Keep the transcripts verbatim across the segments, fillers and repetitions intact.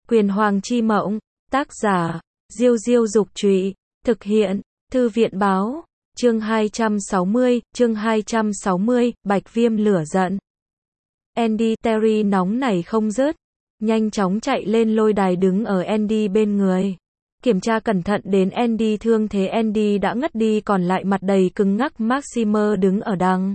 Quyền Hoàng chi mộng, tác giả, Diêu Diêu Dục Trụy, thực hiện, Thư viện Báo, chương hai trăm sáu mươi, chương hai trăm sáu mươi, Bạch Viêm lửa giận. Andy Terry nóng nảy không dứt, nhanh chóng chạy lên lôi đài đứng ở Andy bên người. Kiểm tra cẩn thận đến Andy thương thế Andy đã ngất đi còn lại mặt đầy cứng ngắc Maximer đứng ở đằng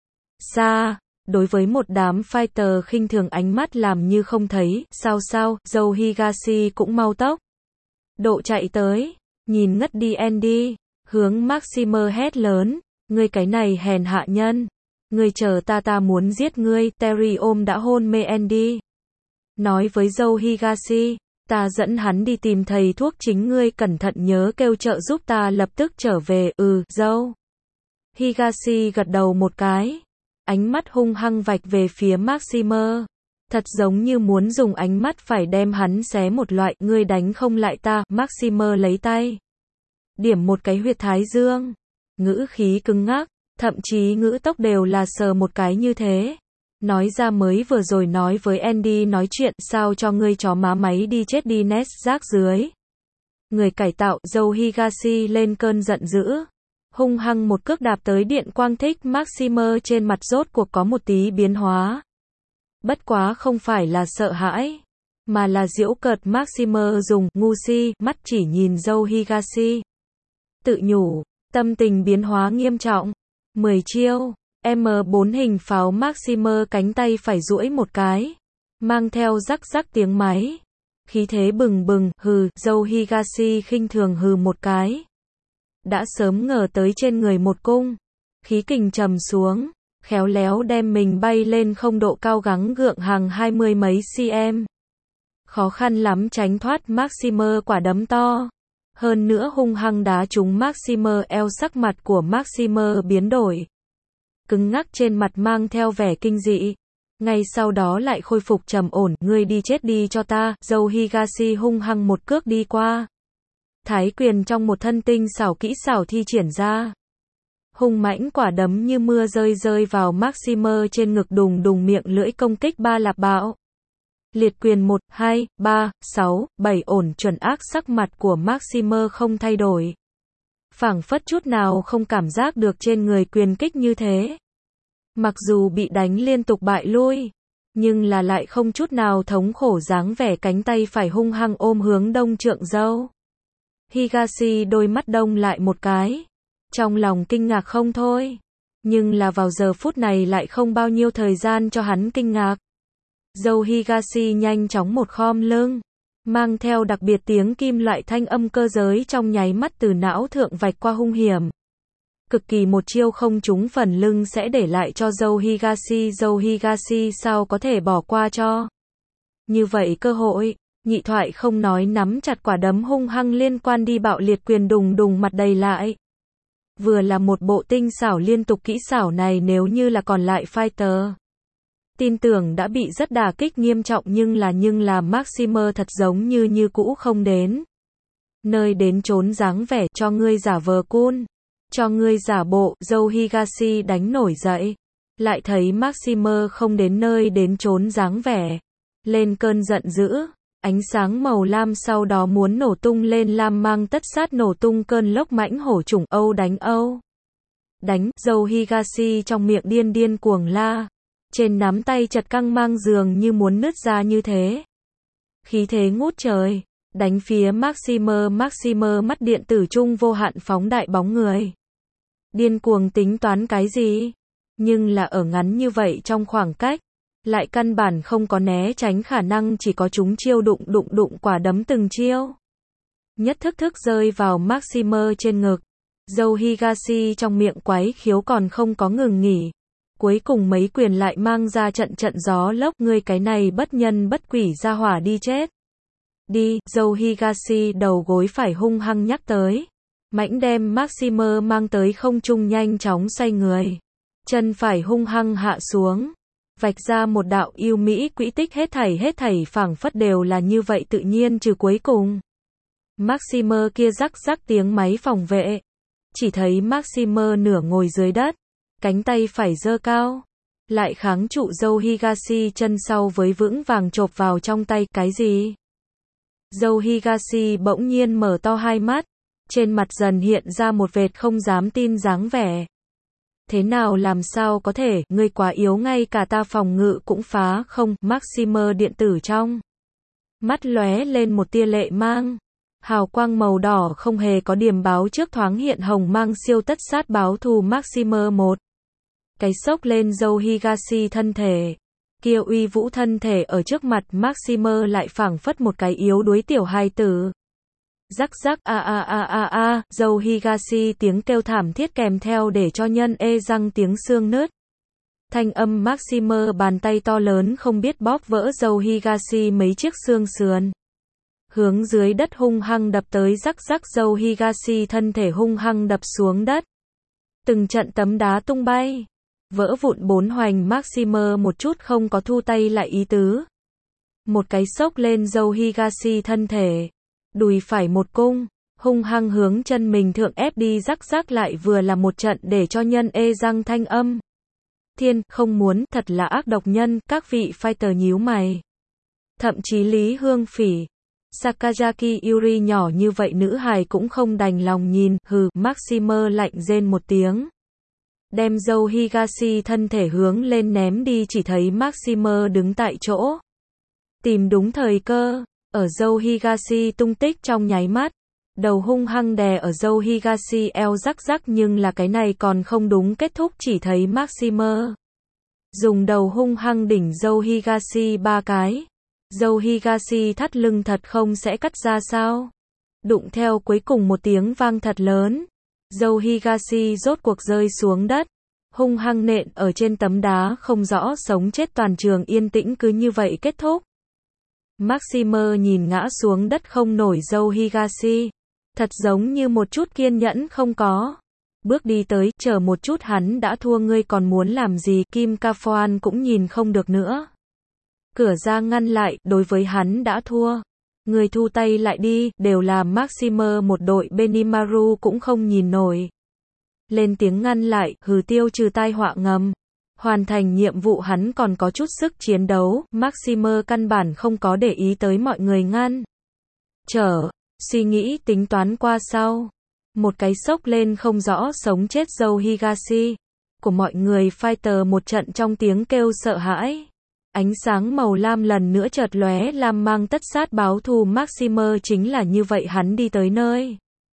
xa. Đối với một đám fighter khinh thường ánh mắt làm như không thấy, sao sao, Joe Higashi cũng mau tốc độ chạy tới, nhìn ngất đi Andy, hướng Maximer hét lớn, ngươi cái này hèn hạ nhân, ngươi chờ ta ta muốn giết ngươi. Terry ôm đã hôn mê Andy, nói với Joe Higashi, ta dẫn hắn đi tìm thầy thuốc chính ngươi cẩn thận nhớ kêu trợ giúp ta lập tức trở về. Ừ, Joe Higashi gật đầu một cái, ánh mắt hung hăng vạch về phía Maximer, thật giống như muốn dùng ánh mắt phải đem hắn xé một loại. Ngươi đánh không lại ta. Maximer lấy tay điểm một cái huyệt thái dương, ngữ khí cứng ngắc, thậm chí ngữ tốc đều là sờ một cái như thế. Nói ra mới vừa rồi nói với Andy nói chuyện, sao cho ngươi chó má máy đi chết đi nét rác dưới. Người cải tạo. Joe Higashi lên cơn giận dữ, hung hăng một cước đạp tới điện quang thích. Maximer trên mặt rốt cuộc có một tí biến hóa. Bất quá không phải là sợ hãi, mà là giễu cợt. Maximer dùng ngu si mắt chỉ nhìn Joe Higashi, tự nhủ, tâm tình biến hóa nghiêm trọng. mười chiêu, M bốn hình pháo. Maximer cánh tay phải duỗi một cái, mang theo rắc rắc tiếng máy, khí thế bừng bừng. Hừ. Joe Higashi khinh thường hừ một cái, đã sớm ngờ tới trên người một cung, khí kình trầm xuống, khéo léo đem mình bay lên không độ cao gắng gượng hàng hai mươi mấy cm. Khó khăn lắm tránh thoát Maximer quả đấm to, hơn nữa hung hăng đá trúng Maximer eo. Sắc mặt của Maximer biến đổi, cứng ngắc trên mặt mang theo vẻ kinh dị, ngay sau đó lại khôi phục trầm ổn. Ngươi đi chết đi cho ta. Joe Higashi hung hăng một cước đi qua, thái quyền trong một thân tinh xảo kỹ xảo thi triển ra, hung mãnh quả đấm như mưa rơi rơi vào Maximer trên ngực, đùng đùng miệng lưỡi công kích ba lạp bạo. Liệt quyền một, hai, ba, sáu, bảy ổn chuẩn ác. Sắc mặt của Maximer không thay đổi, phảng phất chút nào không cảm giác được trên người quyền kích như thế. Mặc dù bị đánh liên tục bại lui, nhưng là lại không chút nào thống khổ dáng vẻ, cánh tay phải hung hăng ôm hướng đông trượng Joe Higashi. Đôi mắt đông lại một cái, trong lòng kinh ngạc không thôi, nhưng là vào giờ phút này lại không bao nhiêu thời gian cho hắn kinh ngạc. Joe Higashi nhanh chóng một khom lưng, mang theo đặc biệt tiếng kim loại thanh âm cơ giới trong nháy mắt từ não thượng vạch qua hung hiểm. Cực kỳ một chiêu không trúng phần lưng sẽ để lại cho Joe Higashi. Joe Higashi sao có thể bỏ qua cho như vậy cơ hội. Nhị thoại không nói, nắm chặt quả đấm hung hăng liên quan đi. Bạo liệt quyền đùng đùng mặt đầy lại. Vừa là một bộ tinh xảo liên tục kỹ xảo này, nếu như là còn lại fighter, tin tưởng đã bị rất đả kích nghiêm trọng, nhưng là nhưng là Maximer thật giống như như cũ không đến nơi đến chốn dáng vẻ. Cho ngươi giả vờ cool, cho ngươi giả bộ. Joe Higashi đánh nổi dậy, lại thấy Maximer không đến nơi đến chốn dáng vẻ, lên cơn giận dữ, ánh sáng màu lam sau đó muốn nổ tung lên, lam mang tất sát nổ tung cơn lốc mãnh hổ trùng. Âu đánh Âu đánh. Joe Higashi trong miệng điên điên cuồng la, trên nắm tay chật căng mang dường như muốn nứt ra như thế, khí thế ngút trời, đánh phía Maximer. Maximer mắt điện tử trung vô hạn phóng đại bóng người, điên cuồng tính toán cái gì, nhưng là ở ngắn như vậy trong khoảng cách, lại căn bản không có né tránh khả năng, chỉ có chúng chiêu đụng đụng đụng quả đấm từng chiêu, nhất thức thức rơi vào Maximer trên ngực. Joe Higashi trong miệng quái khiếu còn không có ngừng nghỉ, cuối cùng mấy quyền lại mang ra trận trận gió lốc. Ngươi cái này bất nhân bất quỷ ra hỏa, đi chết đi. Joe Higashi đầu gối phải hung hăng nhắc tới, mãnh đem Maximer mang tới không trung, nhanh chóng xoay người, chân phải hung hăng hạ xuống, vạch ra một đạo yêu mỹ quỹ tích. Hết thảy hết thảy phảng phất đều là như vậy tự nhiên, trừ cuối cùng Maximer kia rắc rắc tiếng máy phòng vệ. Chỉ thấy Maximer nửa ngồi dưới đất, cánh tay phải giơ cao, lại kháng trụ Joe Higashi chân sau với vững vàng chộp vào trong tay. Cái gì? Dâu Higashi bỗng nhiên mở to hai mắt, trên mặt dần hiện ra một vệt không dám tin dáng vẻ. Thế nào làm sao có thể, ngươi quá yếu ngay cả ta phòng ngự cũng phá không, Maximer điện tử trong mắt lóe lên một tia lệ mang. Hào quang màu đỏ không hề có điểm báo trước thoáng hiện hồng mang siêu tất sát báo thù Maximer một. Cái sốc lên dâu Higashi thân thể. Kia uy vũ thân thể ở trước mặt Maximer lại phảng phất một cái yếu đuối tiểu hài tử. Rắc rắc a a a a a, dâu Higashi tiếng kêu thảm thiết kèm theo để cho nhân ê răng tiếng xương nứt. Thanh âm Maximer bàn tay to lớn không biết bóp vỡ dâu Higashi mấy chiếc xương sườn. Hướng dưới đất hung hăng đập tới, rắc rắc dâu Higashi thân thể hung hăng đập xuống đất. Từng trận tấm đá tung bay. Vỡ vụn bốn hoành, Maximer một chút không có thu tay lại ý tứ. Một cái sốc lên dâu Higashi thân thể. Đùi phải một cung, hung hăng hướng chân mình thượng ép đi, rắc rắc lại vừa là một trận để cho nhân ê răng thanh âm. Thiên, không muốn, thật là ác độc nhân, các vị fighter nhíu mày. Thậm chí Lý Hương Phỉ, Sakazaki Yuri nhỏ như vậy nữ hài cũng không đành lòng nhìn, hừ, Maximer lạnh rên một tiếng. Đem dâu Higashi thân thể hướng lên ném đi, chỉ thấy Maximer đứng tại chỗ. Tìm đúng thời cơ, ở dâu Higashi tung tích trong nháy mắt. Đầu hung hăng đè ở dâu Higashi eo, rắc rắc, nhưng là cái này còn không đúng kết thúc, chỉ thấy Maximer dùng đầu hung hăng đỉnh dâu Higashi ba cái. Dâu Higashi thắt lưng thật không sẽ cắt ra sao? Đụng theo cuối cùng một tiếng vang thật lớn. Dâu Higashi rốt cuộc rơi xuống đất, hung hăng nện ở trên tấm đá, không rõ sống chết, toàn trường yên tĩnh cứ như vậy kết thúc. Maximer nhìn ngã xuống đất không nổi dâu Higashi, thật giống như một chút kiên nhẫn không có. Bước đi tới, chờ một chút, hắn đã thua, ngươi còn muốn làm gì? Kim Kafoan cũng nhìn không được nữa. Cửa ra ngăn lại, đối với hắn đã thua. Người thu tay lại đi, đều là Maximer một đội, Benimaru cũng không nhìn nổi. Lên tiếng ngăn lại, hừ, tiêu trừ tai họa ngầm. Hoàn thành nhiệm vụ hắn còn có chút sức chiến đấu, Maximer căn bản không có để ý tới mọi người ngăn. Trở, suy nghĩ tính toán qua sau. Một cái sốc lên không rõ sống chết dâu Higashi. Của mọi người fighter một trận trong tiếng kêu sợ hãi. Ánh sáng màu lam lần nữa chợt lóe, lam mang tất sát báo thù Maximer chính là như vậy, hắn đi tới nơi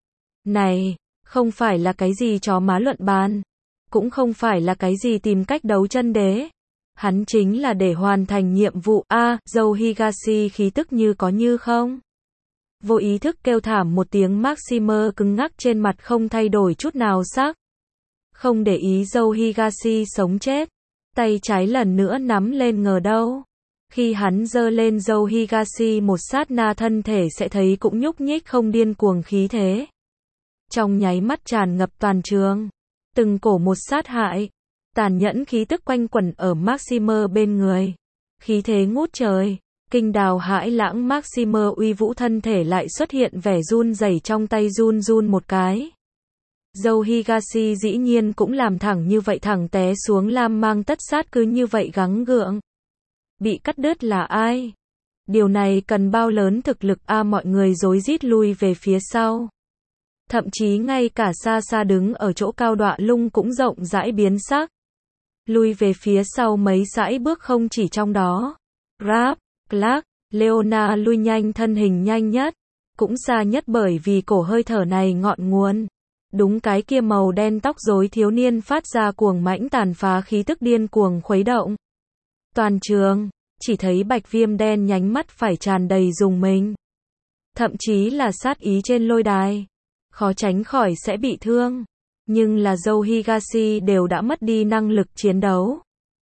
này, không phải là cái gì chó má luận bàn, cũng không phải là cái gì tìm cách đấu chân đế. Hắn chính là để hoàn thành nhiệm vụ. A, à, dâu Higashi khí tức như có như không. Vô ý thức kêu thảm một tiếng, Maximer cứng ngắc trên mặt không thay đổi chút nào sắc. Không để ý dâu Higashi sống chết. Tay trái lần nữa nắm lên, ngờ đâu. Khi hắn giơ lên dâu Higashi một sát na, thân thể sẽ thấy cũng nhúc nhích không, điên cuồng khí thế. Trong nháy mắt tràn ngập toàn trường. Từng cổ một sát hại. Tàn nhẫn khí tức quanh quẩn ở Maximer bên người. Khí thế ngút trời. Kinh đào hãi lãng, Maximer uy vũ thân thể lại xuất hiện vẻ run rẩy, trong tay run run một cái. Dâu Higashi dĩ nhiên cũng làm thẳng như vậy, thẳng té xuống, lam mang tất sát cứ như vậy gắng gượng. Bị cắt đứt là ai? Điều này cần bao lớn thực lực a, à, mọi người rối rít lui về phía sau. Thậm chí ngay cả xa xa đứng ở chỗ cao Đọa Lung cũng rộng rãi biến sắc. Lui về phía sau mấy dãy bước, không chỉ trong đó. Rap, Clark, Leona lui nhanh, thân hình nhanh nhất, cũng xa nhất, bởi vì cổ hơi thở này ngọn nguồn. Đúng cái kia màu đen tóc rối thiếu niên phát ra cuồng mãnh tàn phá khí tức, điên cuồng khuấy động toàn trường, chỉ thấy bạch viêm đen nhánh mắt phải tràn đầy dùng mình. Thậm chí là sát ý trên lôi đài. Khó tránh khỏi sẽ bị thương. Nhưng là dâu Higashi đều đã mất đi năng lực chiến đấu.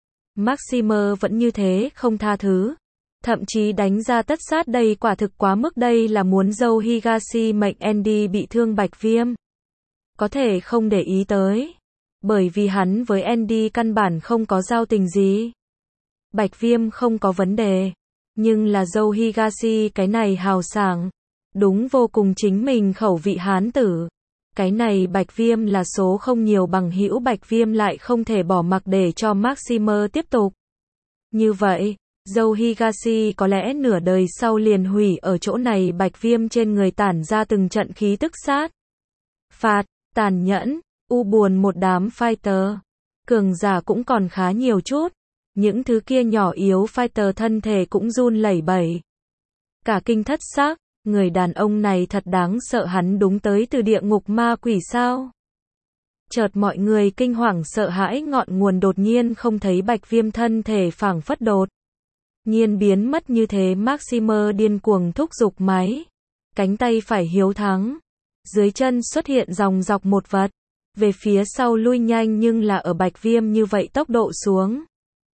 Maximer vẫn như thế, không tha thứ. Thậm chí đánh ra tất sát, đây quả thực quá mức, đây là muốn dâu Higashi mệnh Andy bị thương. Bạch viêm có thể không để ý tới, bởi vì hắn với Andy căn bản không có giao tình gì. Bạch viêm không có vấn đề, nhưng là dâu Higashi cái này hào sảng, đúng vô cùng chính mình khẩu vị hán tử. Cái này bạch viêm là số không nhiều bằng hữu, bạch viêm lại không thể bỏ mặc để cho Maximer tiếp tục như vậy. Dâu Higashi có lẽ nửa đời sau liền hủy ở chỗ này. Bạch Viêm trên người tản ra từng trận khí tức sát phạt, tàn nhẫn, u buồn. Một đám fighter cường giả cũng còn khá nhiều chút. Những thứ kia nhỏ yếu fighter thân thể cũng run lẩy bẩy. Cả kinh thất xác, người đàn ông này thật đáng sợ, hắn đúng tới từ địa ngục ma quỷ sao? Chợt mọi người kinh hoàng sợ hãi, ngọn nguồn đột nhiên không thấy. Bạch Viêm thân thể phảng phất đột nhiên biến mất như thế. Maximer điên cuồng thúc giục máy cánh tay phải hiếu thắng. Dưới chân xuất hiện dòng dọc một vật, về phía sau lui nhanh, nhưng là ở Bạch Viêm như vậy tốc độ xuống.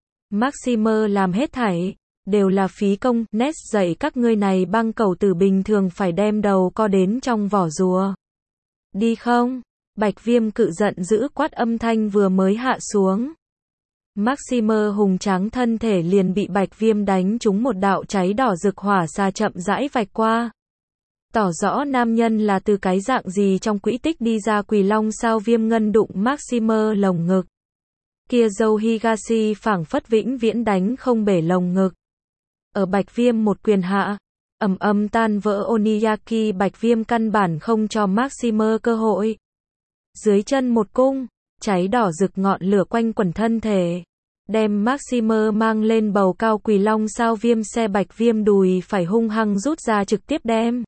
Maximer làm hết thảy đều là phí công. Nét dạy các ngươi này băng cầu tử bình thường phải đem đầu co đến trong vỏ rùa. Đi không? Bạch Viêm cự giận dữ quát, âm thanh vừa mới hạ xuống. Maximer hùng tráng thân thể liền bị Bạch Viêm đánh trúng một đạo cháy đỏ rực hỏa xa chậm rãi vạch qua. Tỏ rõ nam nhân là từ cái dạng gì trong quỹ tích đi ra. Quỷ long sao viêm ngân đụng Maximer lồng ngực. Kia dâu Higashi phảng phất vĩnh viễn đánh không bể lồng ngực. Ở Bạch Viêm một quyền hạ, ầm ầm tan vỡ Oniyaki. Bạch Viêm căn bản không cho Maximer cơ hội. Dưới chân một cung, cháy đỏ rực ngọn lửa quanh quẩn thân thể, đem Maximer mang lên bầu cao. Quỷ long sao viêm xe Bạch Viêm đùi phải hung hăng rút ra, trực tiếp đem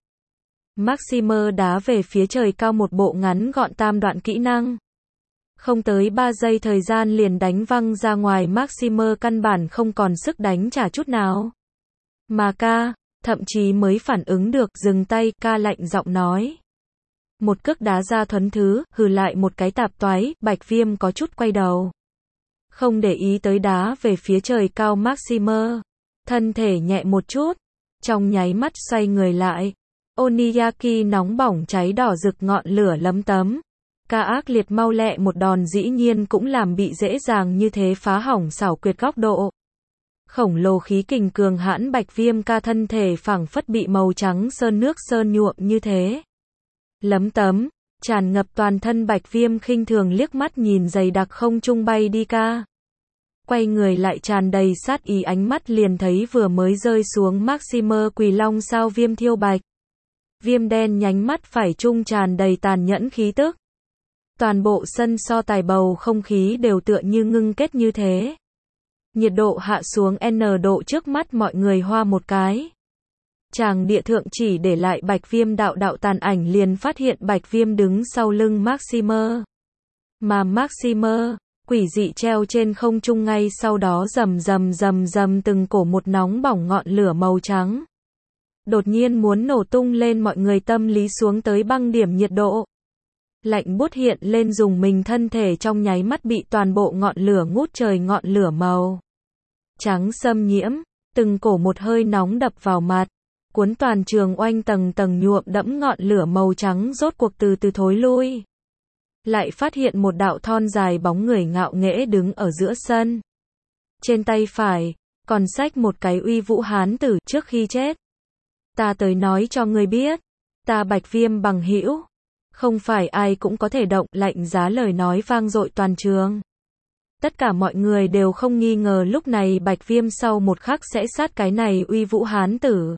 Maximer đá về phía trời cao. Một bộ ngắn gọn tam đoạn kỹ năng. Không tới ba giây thời gian liền đánh văng ra ngoài. Maximer căn bản không còn sức đánh trả chút nào. Mà ca, thậm chí mới phản ứng được, dừng tay. Ca lạnh giọng nói. Một cước đá ra thuấn thứ, hừ lại một cái tạp toái. Bạch Viêm có chút quay đầu, không để ý tới đá về phía trời cao Maximer. Thân thể nhẹ một chút, trong nháy mắt xoay người lại. Oniyaki nóng bỏng cháy đỏ rực ngọn lửa lấm tấm. Ca ác liệt mau lẹ một đòn dĩ nhiên cũng làm bị dễ dàng như thế, phá hỏng xảo quyệt góc độ. Khổng lồ khí kình cường hãn. Bạch Viêm ca thân thể phảng phất bị màu trắng sơn nước sơn nhuộm như thế. Lấm tấm, tràn ngập toàn thân. Bạch Viêm khinh thường liếc mắt nhìn dày đặc không trung bay đi ca. Quay người lại tràn đầy sát ý, ánh mắt liền thấy vừa mới rơi xuống Maximer. Quỷ long sao viêm thiêu bạch viêm đen nhánh mắt phải trung tràn đầy tàn nhẫn khí tức. Toàn bộ sân so tài bầu không khí đều tựa như ngưng kết như thế. Nhiệt độ hạ xuống N độ, trước mắt mọi người hoa một cái. Tràng địa thượng chỉ để lại Bạch Viêm đạo đạo tàn ảnh, liền phát hiện Bạch Viêm đứng sau lưng Maximer. Mà Maximer, quỷ dị treo trên không trung, ngay sau đó rầm rầm rầm rầm từng cổ một nóng bỏng ngọn lửa màu trắng. Đột nhiên muốn nổ tung lên, mọi người tâm lý xuống tới băng điểm, nhiệt độ lạnh buốt hiện lên, dùng mình thân thể trong nháy mắt bị toàn bộ ngọn lửa ngút trời, ngọn lửa màu trắng xâm nhiễm, từng cổ một hơi nóng đập vào mặt, cuốn toàn trường oanh, tầng tầng nhuộm đẫm. Ngọn lửa màu trắng rốt cuộc từ từ thối lui. Lại phát hiện một đạo thon dài bóng người ngạo nghễ đứng ở giữa sân. Trên tay phải còn xách một cái uy vũ hán tử. Trước khi chết, ta tới nói cho ngươi biết, ta Bạch Viêm bằng hữu, không phải ai cũng có thể động. Lạnh giá lời nói vang dội toàn trường. Tất cả mọi người đều không nghi ngờ lúc này Bạch Viêm sau một khắc sẽ sát cái này uy vũ hán tử.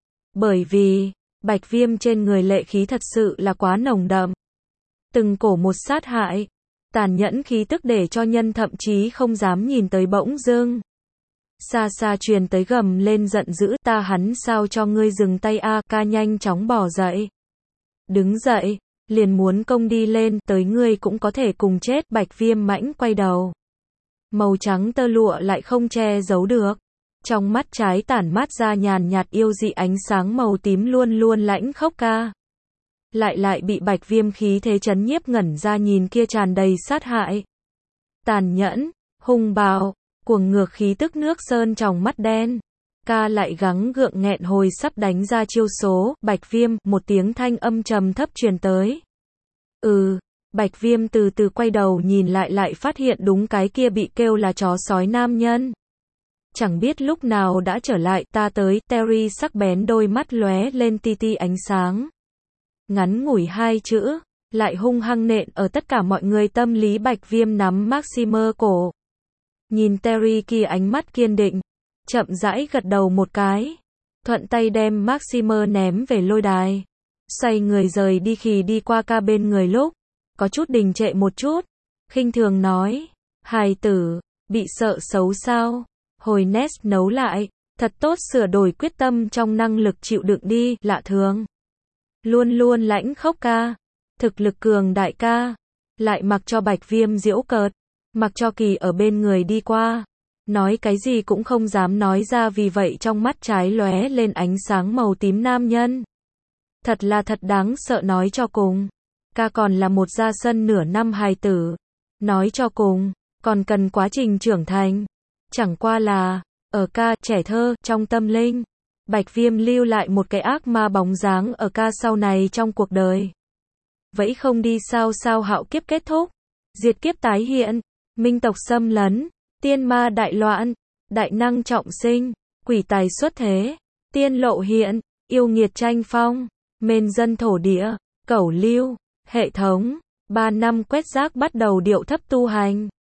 Bởi vì, Bạch Viêm trên người lệ khí thật sự là quá nồng đậm. Từng cổ một sát hại, tàn nhẫn khí tức để cho nhân thậm chí không dám nhìn tới. Bỗng dưng, xa xa truyền tới gầm lên giận dữ, ta hắn sao cho ngươi dừng tay a. Ca nhanh chóng bỏ dậy. Đứng dậy, liền muốn công đi lên, tới ngươi cũng có thể cùng chết. Bạch Viêm mãnh quay đầu. Màu trắng tơ lụa lại không che giấu được. Trong mắt trái tản mát ra nhàn nhạt yêu dị ánh sáng màu tím, luôn luôn lãnh khốc ca. Lại lại bị Bạch Viêm khí thế chấn nhiếp, ngẩn ra nhìn kia tràn đầy sát hại, tàn nhẫn, hung bạo, cuồng ngược khí tức nước sơn trong mắt đen. Ca lại gắng gượng nghẹn hồi sắp đánh ra chiêu số. Bạch Viêm, một tiếng thanh âm trầm thấp truyền tới. Ừ, Bạch Viêm từ từ quay đầu nhìn lại, lại phát hiện đúng cái kia bị kêu là chó sói nam nhân. Chẳng biết lúc nào đã trở lại. Ta tới. Terry sắc bén đôi mắt lóe lên ti ti ánh sáng. Ngắn ngủi hai chữ, lại hung hăng nện ở tất cả mọi người tâm lý. Bạch Viêm nắm Maximer cổ. Nhìn Terry kia ánh mắt kiên định, chậm rãi gật đầu một cái, thuận tay đem Maximer ném về lôi đài. Xoay người rời đi khi đi qua ca bên người lúc, có chút đình trệ một chút, khinh thường nói, hài tử, bị sợ xấu sao, hồi Nest nấu lại, thật tốt sửa đổi quyết tâm trong năng lực chịu đựng đi, lạ thường. Luôn luôn lãnh khốc ca, thực lực cường đại ca, lại mặc cho Bạch Viêm giễu cợt, mặc cho Kỳ ở bên người đi qua, nói cái gì cũng không dám nói ra vì vậy trong mắt trái lóe lên ánh sáng màu tím nam nhân. Thật là thật đáng sợ nói cho cùng. Ca còn là một ra sân nửa năm hài tử. Nói cho cùng, còn cần quá trình trưởng thành. Chẳng qua là, ở ca trẻ thơ, trong tâm linh, Bạch Viêm lưu lại một cái ác ma bóng dáng ở ca sau này trong cuộc đời. Vậy không đi sao sao hạo kiếp kết thúc, diệt kiếp tái hiện, minh tộc xâm lấn, tiên ma đại loạn, đại năng trọng sinh, quỷ tài xuất thế, tiên lộ hiện, yêu nghiệt tranh phong, mên dân thổ địa, cẩu lưu, hệ thống, ba năm quét rác bắt đầu điệu thấp tu hành.